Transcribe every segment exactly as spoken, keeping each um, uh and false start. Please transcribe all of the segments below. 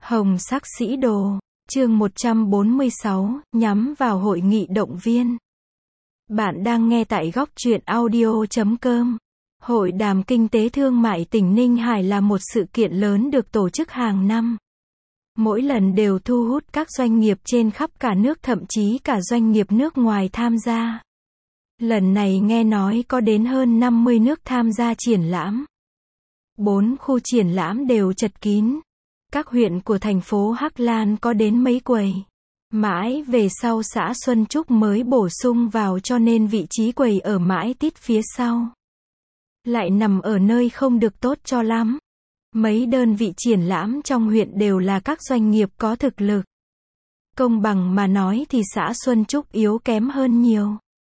Hồng sắc sĩ đồ, chương một trăm bốn mươi sáu, nhắm vào hội nghị động viên. Bạn đang nghe tại góc truyện audio chấm com. Hội đàm kinh tế thương mại tỉnh Ninh Hải là một sự kiện lớn được tổ chức hàng năm. Mỗi lần đều thu hút các doanh nghiệp trên khắp cả nước, thậm chí cả doanh nghiệp nước ngoài tham gia. Lần này nghe nói có đến hơn năm mươi nước tham gia triển lãm. Bốn khu triển lãm đều chật kín. Các huyện của thành phố Hắc Lan có đến mấy quầy. Mãi về sau xã Xuân Trúc mới bổ sung vào, cho nên vị trí quầy ở mãi tít phía sau. Lại nằm ở nơi không được tốt cho lắm. Mấy đơn vị triển lãm trong huyện đều là các doanh nghiệp có thực lực. Công bằng mà nói thì xã Xuân Trúc yếu kém hơn nhiều.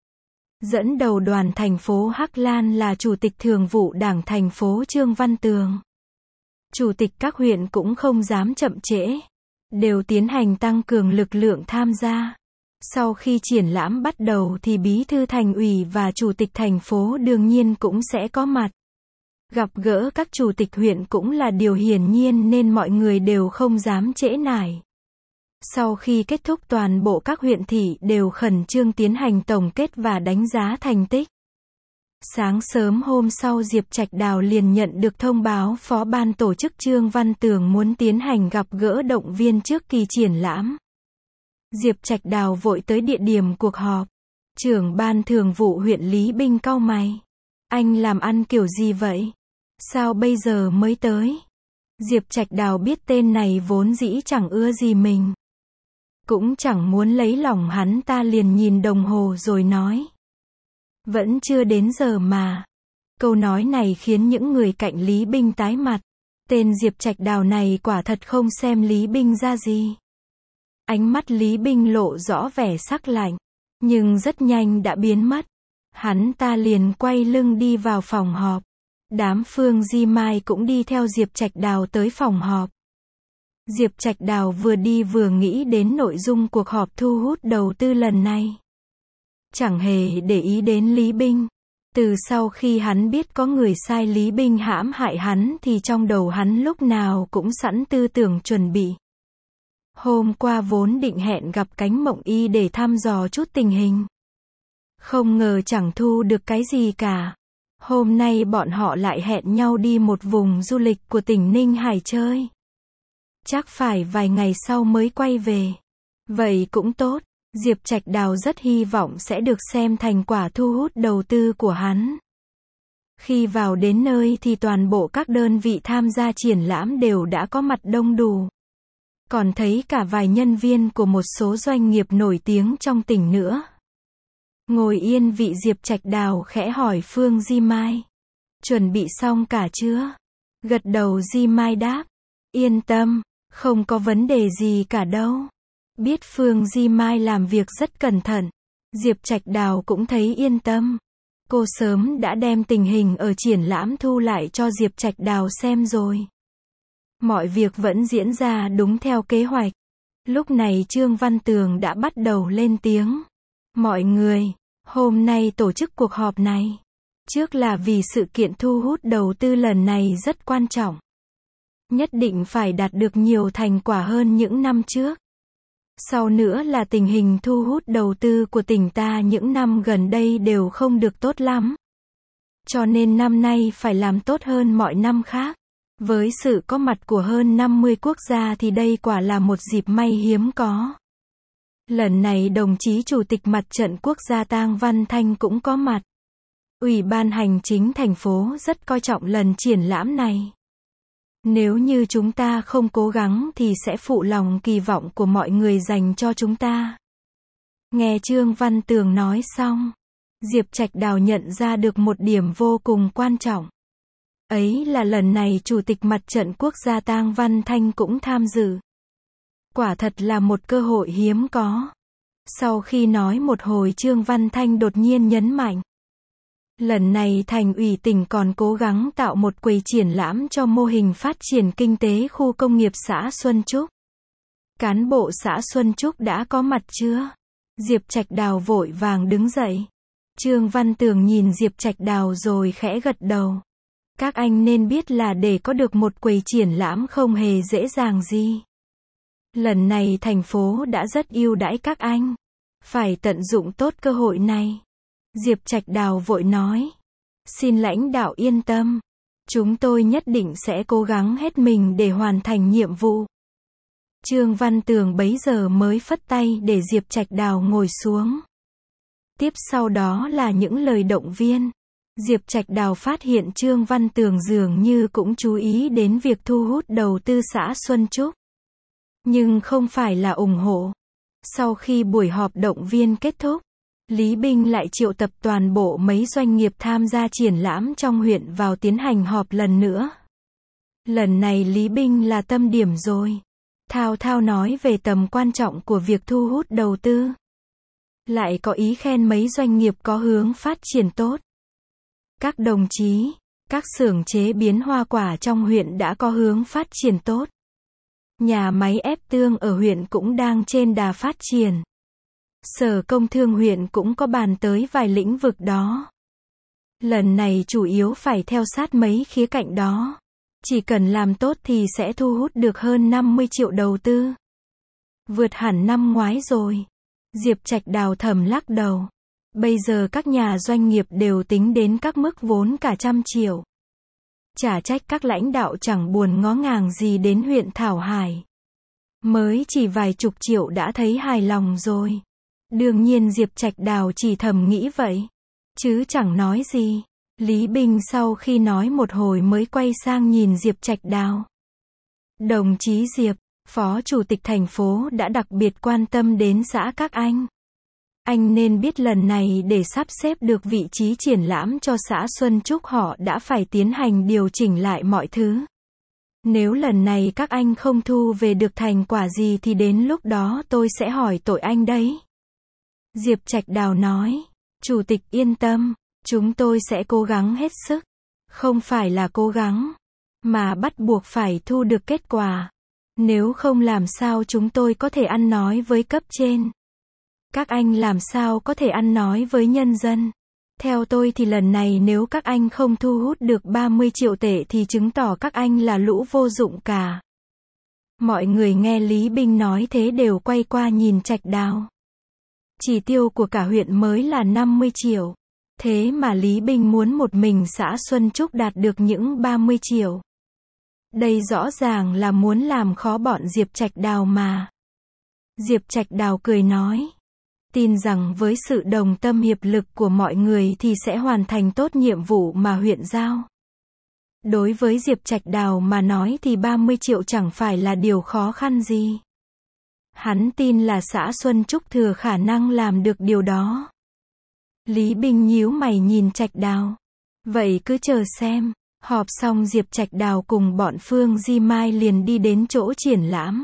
Dẫn đầu đoàn thành phố Hắc Lan là Chủ tịch Thường vụ Đảng thành phố Trương Văn Tường. Chủ tịch các huyện cũng không dám chậm trễ, đều tiến hành tăng cường lực lượng tham gia. Sau khi triển lãm bắt đầu thì bí thư thành ủy và chủ tịch thành phố đương nhiên cũng sẽ có mặt. Gặp gỡ các chủ tịch huyện cũng là điều hiển nhiên nên mọi người đều không dám trễ nải. Sau khi kết thúc, toàn bộ các huyện thị đều khẩn trương tiến hành tổng kết và đánh giá thành tích. Sáng sớm hôm sau, Diệp Trạch Đào liền nhận được thông báo phó ban tổ chức Trương Văn Tường muốn tiến hành gặp gỡ động viên trước kỳ triển lãm. Diệp Trạch Đào vội tới địa điểm cuộc họp. Trưởng ban thường vụ huyện Lý Binh cau mày. Anh làm ăn kiểu gì vậy? Sao bây giờ mới tới? Diệp Trạch Đào biết tên này vốn dĩ chẳng ưa gì mình. Cũng chẳng muốn lấy lòng hắn ta, liền nhìn đồng hồ rồi nói. Vẫn chưa đến giờ mà. Câu nói này khiến những người cạnh Lý Binh tái mặt. Tên Diệp Trạch Đào này quả thật không xem Lý Binh ra gì. Ánh mắt Lý Binh lộ rõ vẻ sắc lạnh, nhưng rất nhanh đã biến mất. Hắn ta liền quay lưng đi vào phòng họp. Đám Phương Di Mai cũng đi theo Diệp Trạch Đào tới phòng họp. Diệp Trạch Đào vừa đi vừa nghĩ đến nội dung cuộc họp thu hút đầu tư lần này. Chẳng hề để ý đến Lý Binh. Từ sau khi hắn biết có người sai Lý Binh hãm hại hắn thì trong đầu hắn lúc nào cũng sẵn tư tưởng chuẩn bị. Hôm qua vốn định hẹn gặp Cánh Mộng Y để thăm dò chút tình hình. Không ngờ chẳng thu được cái gì cả. Hôm nay bọn họ lại hẹn nhau đi một vùng du lịch của tỉnh Ninh Hải chơi. Chắc phải vài ngày sau mới quay về. Vậy cũng tốt. Diệp Trạch Đào rất hy vọng sẽ được xem thành quả thu hút đầu tư của hắn. Khi vào đến nơi thì toàn bộ các đơn vị tham gia triển lãm đều đã có mặt đông đủ. Còn thấy cả vài nhân viên của một số doanh nghiệp nổi tiếng trong tỉnh nữa. Ngồi yên vị, Diệp Trạch Đào khẽ hỏi Phương Di Mai. Chuẩn bị xong cả chưa? Gật đầu, Di Mai đáp. Yên tâm, không có vấn đề gì cả đâu. Biết Phương Di Mai làm việc rất cẩn thận, Diệp Trạch Đào cũng thấy yên tâm. Cô sớm đã đem tình hình ở triển lãm thu lại cho Diệp Trạch Đào xem rồi. Mọi việc vẫn diễn ra đúng theo kế hoạch. Lúc này Trương Văn Tường đã bắt đầu lên tiếng. Mọi người, hôm nay tổ chức cuộc họp này. Trước là vì sự kiện thu hút đầu tư lần này rất quan trọng. Nhất định phải đạt được nhiều thành quả hơn những năm trước. Sau nữa là tình hình thu hút đầu tư của tỉnh ta những năm gần đây đều không được tốt lắm. Cho nên năm nay phải làm tốt hơn mọi năm khác. Với sự có mặt của hơn năm mươi quốc gia thì đây quả là một dịp may hiếm có. Lần này đồng chí Chủ tịch Mặt trận Quốc gia Tang Văn Thanh cũng có mặt. Ủy ban hành chính thành phố rất coi trọng lần triển lãm này. Nếu như chúng ta không cố gắng thì sẽ phụ lòng kỳ vọng của mọi người dành cho chúng ta. Nghe Trương Văn Tường nói xong, Diệp Trạch Đào nhận ra được một điểm vô cùng quan trọng. Ấy là lần này Chủ tịch Mặt trận Quốc gia Tang Văn Thanh cũng tham dự. Quả thật là một cơ hội hiếm có. Sau khi nói một hồi, Trương Văn Thanh đột nhiên nhấn mạnh. Lần này thành ủy tỉnh còn cố gắng tạo một quầy triển lãm cho mô hình phát triển kinh tế khu công nghiệp xã Xuân Trúc. Cán bộ xã Xuân Trúc đã có mặt chưa? Diệp Trạch Đào vội vàng đứng dậy. Trương Văn Tường nhìn Diệp Trạch Đào rồi khẽ gật đầu. Các anh nên biết là để có được một quầy triển lãm không hề dễ dàng gì. Lần này thành phố đã rất ưu đãi các anh. Phải tận dụng tốt cơ hội này. Diệp Trạch Đào vội nói. Xin lãnh đạo yên tâm. Chúng tôi nhất định sẽ cố gắng hết mình để hoàn thành nhiệm vụ. Trương Văn Tường bấy giờ mới phất tay để Diệp Trạch Đào ngồi xuống. Tiếp sau đó là những lời động viên. Diệp Trạch Đào phát hiện Trương Văn Tường dường như cũng chú ý đến việc thu hút đầu tư xã Xuân Trúc. Nhưng không phải là ủng hộ. Sau khi buổi họp động viên kết thúc, Lý Binh lại triệu tập toàn bộ mấy doanh nghiệp tham gia triển lãm trong huyện vào tiến hành họp lần nữa. Lần này Lý Binh là tâm điểm rồi. Thao thao nói về tầm quan trọng của việc thu hút đầu tư. Lại có ý khen mấy doanh nghiệp có hướng phát triển tốt. Các đồng chí, các xưởng chế biến hoa quả trong huyện đã có hướng phát triển tốt. Nhà máy ép tương ở huyện cũng đang trên đà phát triển. Sở Công Thương huyện cũng có bàn tới vài lĩnh vực đó. Lần này chủ yếu phải theo sát mấy khía cạnh đó. Chỉ cần làm tốt thì sẽ thu hút được hơn năm mươi triệu đầu tư. Vượt hẳn năm ngoái rồi. Diệp Trạch Đào thầm lắc đầu. Bây giờ các nhà doanh nghiệp đều tính đến các mức vốn cả trăm triệu. Chả trách các lãnh đạo chẳng buồn ngó ngàng gì đến huyện Thảo Hải. Mới chỉ vài chục triệu đã thấy hài lòng rồi. Đương nhiên Diệp Trạch Đào chỉ thầm nghĩ vậy. Chứ chẳng nói gì. Lý Binh sau khi nói một hồi mới quay sang nhìn Diệp Trạch Đào. Đồng chí Diệp, Phó Chủ tịch thành phố đã đặc biệt quan tâm đến xã các anh. Anh nên biết lần này để sắp xếp được vị trí triển lãm cho xã Xuân Trúc họ đã phải tiến hành điều chỉnh lại mọi thứ. Nếu lần này các anh không thu về được thành quả gì thì đến lúc đó tôi sẽ hỏi tội anh đấy. Diệp Trạch Đào nói. Chủ tịch yên tâm, chúng tôi sẽ cố gắng hết sức. Không phải là cố gắng, mà bắt buộc phải thu được kết quả. Nếu không làm sao chúng tôi có thể ăn nói với cấp trên. Các anh làm sao có thể ăn nói với nhân dân. Theo tôi thì lần này nếu các anh không thu hút được ba mươi triệu tệ thì chứng tỏ các anh là lũ vô dụng cả. Mọi người nghe Lý Binh nói thế đều quay qua nhìn Trạch Đào. Chỉ tiêu của cả huyện mới là năm mươi triệu. Thế mà Lý Binh muốn một mình xã Xuân Trúc đạt được những ba mươi triệu. Đây rõ ràng là muốn làm khó bọn Diệp Trạch Đào mà. Diệp Trạch Đào cười nói. Tin rằng với sự đồng tâm hiệp lực của mọi người thì sẽ hoàn thành tốt nhiệm vụ mà huyện giao. Đối với Diệp Trạch Đào mà nói thì ba mươi triệu chẳng phải là điều khó khăn gì. Hắn tin là xã Xuân Trúc thừa khả năng làm được điều đó. Lý Binh nhíu mày nhìn Trạch Đào. Vậy cứ chờ xem. Họp xong Diệp Trạch Đào cùng bọn Phương Di Mai liền đi đến chỗ triển lãm.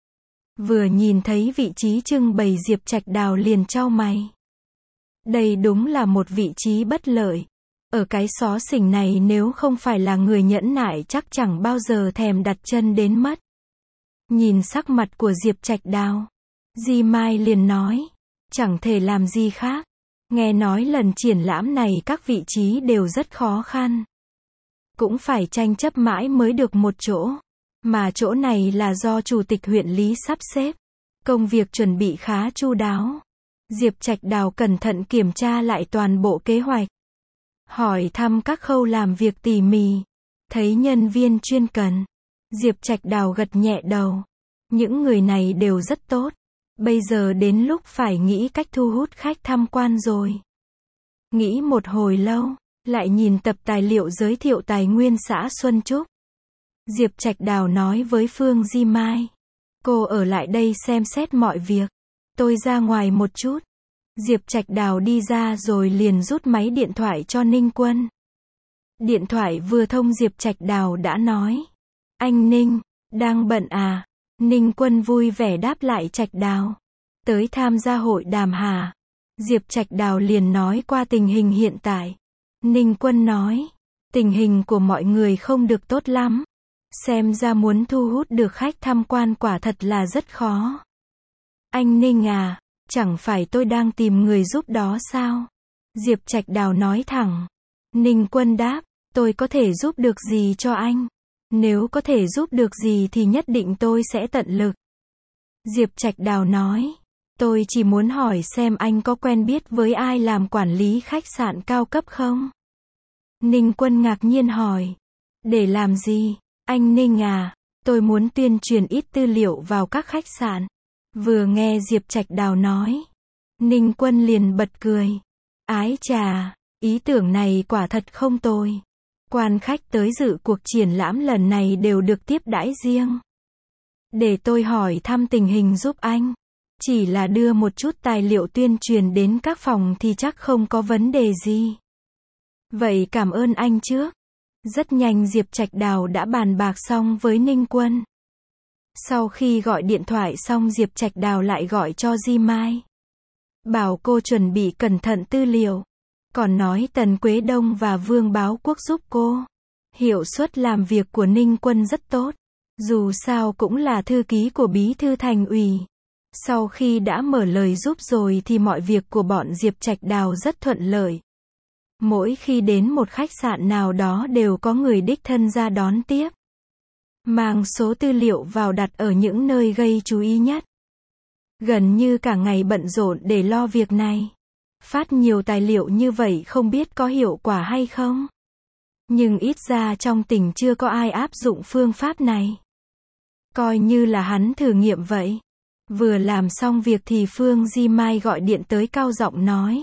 Vừa nhìn thấy vị trí trưng bày Diệp Trạch Đào liền chau mày. Đây đúng là một vị trí bất lợi. Ở cái xó xỉnh này nếu không phải là người nhẫn nại chắc chẳng bao giờ thèm đặt chân đến mất. Nhìn sắc mặt của Diệp Trạch Đào, Di Mai liền nói. Chẳng thể làm gì khác. Nghe nói lần triển lãm này các vị trí đều rất khó khăn. Cũng phải tranh chấp mãi mới được một chỗ. Mà chỗ này là do Chủ tịch huyện Lý sắp xếp. Công việc chuẩn bị khá chu đáo. Diệp Trạch Đào cẩn thận kiểm tra lại toàn bộ kế hoạch. Hỏi thăm các khâu làm việc tỉ mỉ. Thấy nhân viên chuyên cần. Diệp Trạch Đào gật nhẹ đầu. Những người này đều rất tốt. Bây giờ đến lúc phải nghĩ cách thu hút khách tham quan rồi. Nghĩ một hồi lâu, lại nhìn tập tài liệu giới thiệu tài nguyên xã Xuân Trúc. Diệp Trạch Đào nói với Phương Di Mai. Cô ở lại đây xem xét mọi việc. Tôi ra ngoài một chút. Diệp Trạch Đào đi ra rồi liền rút máy điện thoại cho Ninh Quân. Điện thoại vừa thông Diệp Trạch Đào đã nói. Anh Ninh, đang bận à? Ninh Quân vui vẻ đáp lại Trạch Đào. Tới tham gia hội đàm hả? Diệp Trạch Đào liền nói qua tình hình hiện tại. Ninh Quân nói. Tình hình của mọi người không được tốt lắm. Xem ra muốn thu hút được khách tham quan quả thật là rất khó. Anh Ninh à, chẳng phải tôi đang tìm người giúp đó sao? Diệp Trạch Đào nói thẳng. Ninh Quân đáp, tôi có thể giúp được gì cho anh? Nếu có thể giúp được gì thì nhất định tôi sẽ tận lực. Diệp Trạch Đào nói. Tôi chỉ muốn hỏi xem anh có quen biết với ai làm quản lý khách sạn cao cấp không? Ninh Quân ngạc nhiên hỏi. Để làm gì? Anh Ninh à, tôi muốn tuyên truyền ít tư liệu vào các khách sạn. Vừa nghe Diệp Trạch Đào nói, Ninh Quân liền bật cười. Ái chà, ý tưởng này quả thật không tồi. Quan khách tới dự cuộc triển lãm lần này đều được tiếp đãi riêng. Để tôi hỏi thăm tình hình giúp anh. Chỉ là đưa một chút tài liệu tuyên truyền đến các phòng thì chắc không có vấn đề gì. Vậy cảm ơn anh trước. Rất nhanh Diệp Trạch Đào đã bàn bạc xong với Ninh Quân. Sau khi gọi điện thoại xong Diệp Trạch Đào lại gọi cho Di Mai. Bảo cô chuẩn bị cẩn thận tư liệu. Còn nói Tần Quế Đông và Vương Báo Quốc giúp cô. Hiệu suất làm việc của Ninh Quân rất tốt. Dù sao cũng là thư ký của Bí thư Thành ủy. Sau khi đã mở lời giúp rồi thì mọi việc của bọn Diệp Trạch Đào rất thuận lợi. Mỗi khi đến một khách sạn nào đó đều có người đích thân ra đón tiếp. Mang số tư liệu vào đặt ở những nơi gây chú ý nhất. Gần như cả ngày bận rộn để lo việc này. Phát nhiều tài liệu như vậy không biết có hiệu quả hay không. Nhưng ít ra trong tỉnh chưa có ai áp dụng phương pháp này. Coi như là hắn thử nghiệm vậy. Vừa làm xong việc thì Phương Di Mai gọi điện tới cao giọng nói.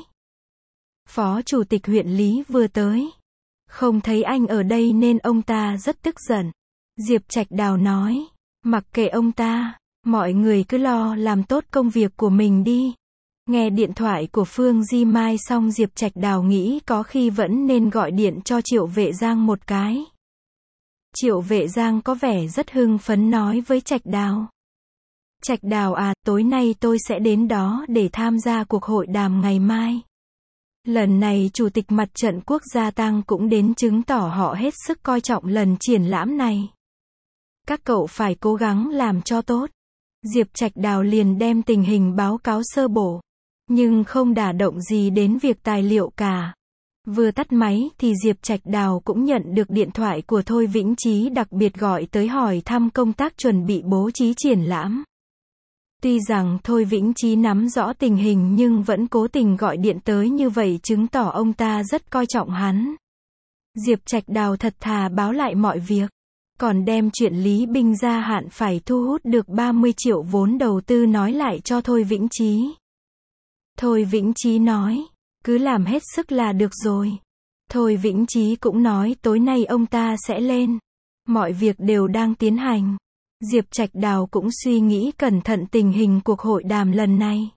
Phó Chủ tịch huyện Lý vừa tới. Không thấy anh ở đây nên ông ta rất tức giận. Diệp Trạch Đào nói. Mặc kệ ông ta, mọi người cứ lo làm tốt công việc của mình đi. Nghe điện thoại của Phương Di Mai xong Diệp Trạch Đào nghĩ có khi vẫn nên gọi điện cho Triệu Vệ Giang một cái. Triệu Vệ Giang có vẻ rất hưng phấn nói với Trạch Đào. Trạch Đào à, tối nay tôi sẽ đến đó để tham gia cuộc hội đàm ngày mai. Lần này Chủ tịch Mặt trận Quốc gia Tăng cũng đến chứng tỏ họ hết sức coi trọng lần triển lãm này. Các cậu phải cố gắng làm cho tốt. Diệp Trạch Đào liền đem tình hình báo cáo sơ bộ. Nhưng không đả động gì đến việc tài liệu cả. Vừa tắt máy thì Diệp Trạch Đào cũng nhận được điện thoại của Thôi Vĩnh Chí đặc biệt gọi tới hỏi thăm công tác chuẩn bị bố trí triển lãm. Tuy rằng Thôi Vĩnh Chí nắm rõ tình hình nhưng vẫn cố tình gọi điện tới như vậy chứng tỏ ông ta rất coi trọng hắn. Diệp Trạch Đào thật thà báo lại mọi việc. Còn đem chuyện Lý Binh gia hạn phải thu hút được ba mươi triệu vốn đầu tư nói lại cho Thôi Vĩnh Chí. Thôi Vĩnh Chí nói, cứ làm hết sức là được rồi. Thôi Vĩnh Chí cũng nói tối nay ông ta sẽ lên. Mọi việc đều đang tiến hành. Diệp Trạch Đào cũng suy nghĩ cẩn thận tình hình cuộc hội đàm lần này.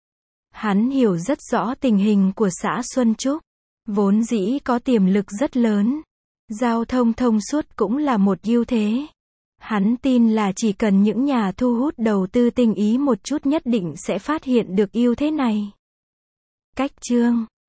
Hắn hiểu rất rõ tình hình của xã Xuân Trúc. Vốn dĩ có tiềm lực rất lớn. Giao thông thông suốt cũng là một ưu thế. Hắn tin là chỉ cần những nhà thu hút đầu tư tinh ý một chút nhất định sẽ phát hiện được ưu thế này. Cách chương